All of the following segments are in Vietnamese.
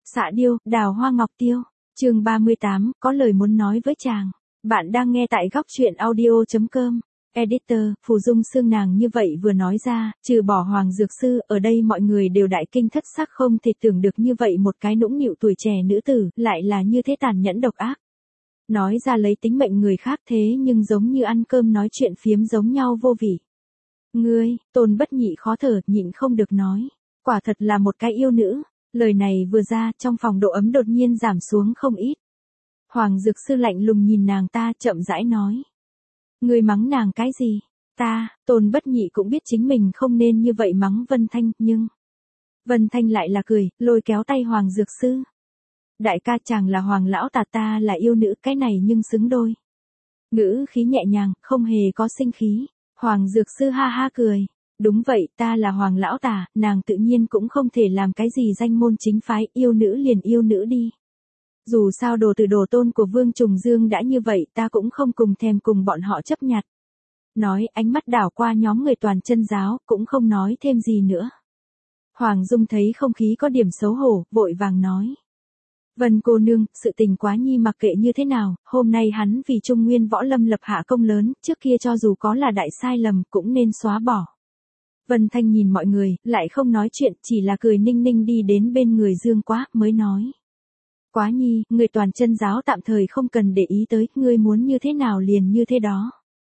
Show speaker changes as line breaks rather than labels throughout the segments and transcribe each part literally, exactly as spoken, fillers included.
Xạ điêu, đào hoa ngọc tiêu. Chương ba mươi tám, có lời muốn nói với chàng. Bạn đang nghe tại góc truyện audio chấm com. Editor, Phù Dung Sương nàng như vậy vừa nói ra, trừ bỏ Hoàng Dược Sư, ở đây mọi người đều đại kinh thất sắc, không thể tưởng được như vậy một cái nũng nịu tuổi trẻ nữ tử, lại là như thế tàn nhẫn độc ác. Nói ra lấy tính mệnh người khác thế nhưng giống như ăn cơm nói chuyện phiếm giống nhau vô vị. Ngươi, Tôn Bất Nhị khó thở, nhịn không được nói. Quả thật là một cái yêu nữ. Lời này vừa ra, trong phòng độ ấm đột nhiên giảm xuống không ít. Hoàng Dược Sư lạnh lùng nhìn nàng ta, chậm rãi nói. Ngươi mắng nàng cái gì? Ta, Tôn Bất Nhị cũng biết chính mình không nên như vậy mắng Vân Thanh, nhưng... Vân Thanh lại là cười, lôi kéo tay Hoàng Dược Sư. Đại ca chàng là Hoàng lão tà, ta là yêu nữ, cái này nhưng xứng đôi. Ngữ khí nhẹ nhàng, không hề có sinh khí. Hoàng Dược Sư ha ha cười. Đúng vậy, ta là Hoàng lão tà, nàng tự nhiên cũng không thể làm cái gì danh môn chính phái, yêu nữ liền yêu nữ đi. Dù sao đồ từ đồ tôn của Vương Trùng Dương đã như vậy, ta cũng không cùng thèm cùng bọn họ chấp nhặt. Nói, ánh mắt đảo qua nhóm người toàn chân giáo, cũng không nói thêm gì nữa. Hoàng Dung thấy không khí có điểm xấu hổ, vội vàng nói. Vân cô nương, sự tình quá nhi mặc kệ như thế nào, hôm nay hắn vì Trung Nguyên Võ Lâm lập hạ công lớn, trước kia cho dù có là đại sai lầm, cũng nên xóa bỏ. Vân Thanh nhìn mọi người, lại không nói chuyện, chỉ là cười ninh ninh đi đến bên người Dương Quá, mới nói. Quá nhi, người toàn chân giáo tạm thời không cần để ý tới, ngươi muốn như thế nào liền như thế đó.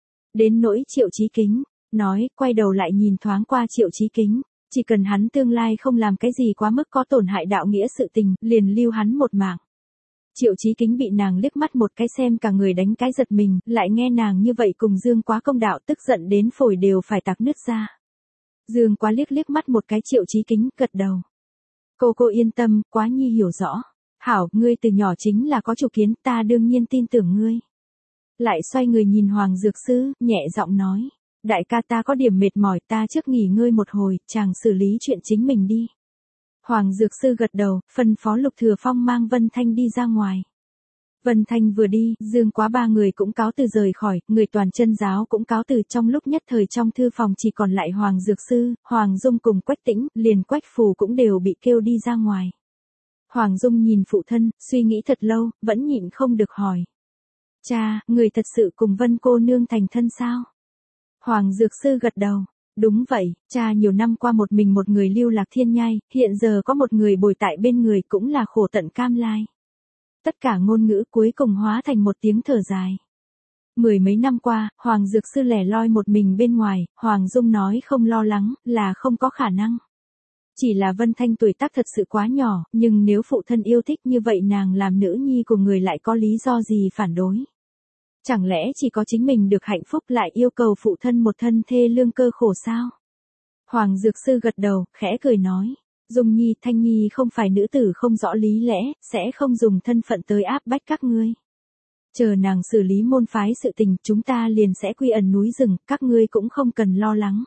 Đến nỗi Triệu Chí Kính, nói, quay đầu lại nhìn thoáng qua Triệu Chí Kính, chỉ cần hắn tương lai không làm cái gì quá mức có tổn hại đạo nghĩa sự tình, liền lưu hắn một mạng. Triệu Chí Kính bị nàng liếc mắt một cái xem cả người đánh cái giật mình, lại nghe nàng như vậy cùng Dương Quá công đạo, tức giận đến phổi đều phải tạc nứt ra. Dương Quá liếc liếc mắt một cái Triệu Chí Kính, gật đầu. Cô cô yên tâm, Quá nhi hiểu rõ. Hảo, ngươi từ nhỏ chính là có chủ kiến, ta đương nhiên tin tưởng ngươi. Lại xoay người nhìn Hoàng Dược Sư, nhẹ giọng nói. Đại ca ta có điểm mệt mỏi, ta trước nghỉ ngơi một hồi, chàng xử lý chuyện chính mình đi. Hoàng Dược Sư gật đầu, phân phó Lục Thừa Phong mang Vân Thanh đi ra ngoài. Vân Thanh vừa đi, Dương Quá ba người cũng cáo từ rời khỏi, người toàn chân giáo cũng cáo từ, trong lúc nhất thời trong thư phòng chỉ còn lại Hoàng Dược Sư, Hoàng Dung cùng Quách Tĩnh, liền Quách Phù cũng đều bị kêu đi ra ngoài. Hoàng Dung nhìn phụ thân, suy nghĩ thật lâu, vẫn nhịn không được hỏi. Cha, người thật sự cùng Vân cô nương thành thân sao? Hoàng Dược Sư gật đầu. Đúng vậy, cha nhiều năm qua một mình một người lưu lạc thiên nhai, hiện giờ có một người bồi tại bên người cũng là khổ tận cam lai. Tất cả ngôn ngữ cuối cùng hóa thành một tiếng thở dài. Mười mấy năm qua, Hoàng Dược Sư lẻ loi một mình bên ngoài, Hoàng Dung nói không lo lắng, là không có khả năng. Chỉ là Vân Thanh tuổi tác thật sự quá nhỏ, nhưng nếu phụ thân yêu thích như vậy nàng làm nữ nhi của người lại có lý do gì phản đối. Chẳng lẽ chỉ có chính mình được hạnh phúc lại yêu cầu phụ thân một thân thê lương cơ khổ sao? Hoàng Dược Sư gật đầu, khẽ cười nói. Dung Nhi, Thanh Nhi không phải nữ tử không rõ lý lẽ, sẽ không dùng thân phận tới áp bách các ngươi. Chờ nàng xử lý môn phái sự tình, chúng ta liền sẽ quy ẩn núi rừng, các ngươi cũng không cần lo lắng.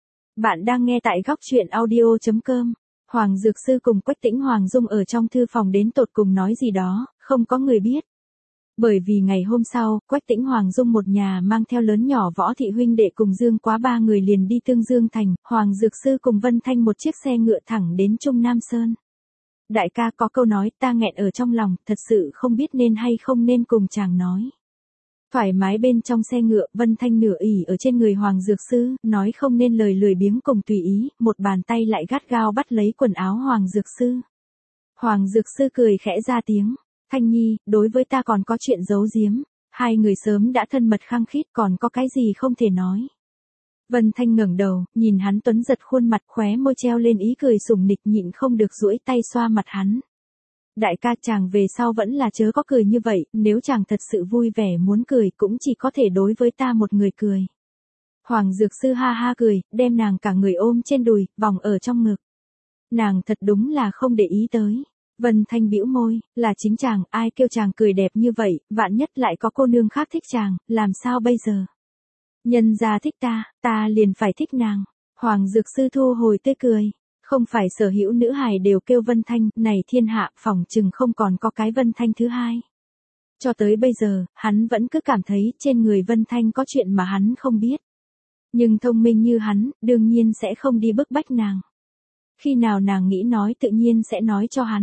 Bạn đang nghe tại góc truyện audio chấm com. Hoàng Dược Sư cùng Quách Tĩnh Hoàng Dung ở trong thư phòng đến tột cùng nói gì đó, không có người biết. Bởi vì ngày hôm sau, Quách Tĩnh Hoàng Dung một nhà mang theo lớn nhỏ Võ thị huynh đệ cùng Dương Quá ba người liền đi Tương Dương thành, Hoàng Dược Sư cùng Vân Thanh một chiếc xe ngựa thẳng đến Trung Nam Sơn. Đại ca có câu nói ta nghẹn ở trong lòng, thật sự không biết nên hay không nên cùng chàng nói. Thoải mái bên trong xe ngựa, Vân Thanh nửa ỉ ở trên người Hoàng Dược Sư, nói không nên lời lười biếng cùng tùy ý, một bàn tay lại gắt gao bắt lấy quần áo Hoàng Dược Sư. Hoàng Dược Sư cười khẽ ra tiếng. Thanh Nhi, đối với ta còn có chuyện giấu giếm, hai người sớm đã thân mật khăng khít, còn có cái gì không thể nói. Vân Thanh ngẩng đầu, nhìn hắn tuấn giật khuôn mặt, khóe môi treo lên ý cười sủng nịch, nhịn không được duỗi tay xoa mặt hắn. Đại ca chàng về sau vẫn là chớ có cười như vậy, nếu chàng thật sự vui vẻ muốn cười cũng chỉ có thể đối với ta một người cười. Hoàng Dược Sư ha ha cười, đem nàng cả người ôm trên đùi, vòng ở trong ngực. Nàng thật đúng là không để ý tới. Vân Thanh bĩu môi, là chính chàng, ai kêu chàng cười đẹp như vậy, vạn nhất lại có cô nương khác thích chàng, làm sao bây giờ? Nhân gia thích ta, ta liền phải thích nàng. Hoàng Dược Sư thu hồi tươi cười. Không phải sở hữu nữ hài đều kêu Vân Thanh, này thiên hạ, phỏng chừng không còn có cái Vân Thanh thứ hai. Cho tới bây giờ, hắn vẫn cứ cảm thấy trên người Vân Thanh có chuyện mà hắn không biết. Nhưng thông minh như hắn, đương nhiên sẽ không đi bức bách nàng. Khi nào nàng nghĩ nói tự nhiên sẽ nói cho hắn.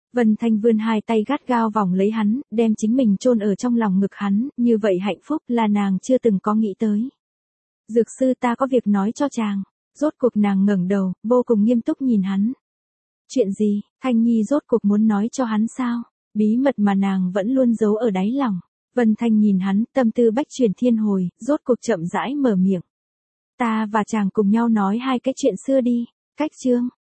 Vân Thanh vươn hai tay gắt gao vòng lấy hắn, đem chính mình chôn ở trong lòng ngực hắn, như vậy hạnh phúc là nàng chưa từng có nghĩ tới. Dược sư ta có việc nói cho chàng. Rốt cuộc nàng ngẩng đầu, vô cùng nghiêm túc nhìn hắn. Chuyện gì, Thanh Nhi rốt cuộc muốn nói cho hắn sao? Bí mật mà nàng vẫn luôn giấu ở đáy lòng. Vân Thanh nhìn hắn, tâm tư bách chuyển thiên hồi, rốt cuộc chậm rãi mở miệng. Ta và chàng cùng nhau nói hai cái chuyện xưa đi. Cách chương.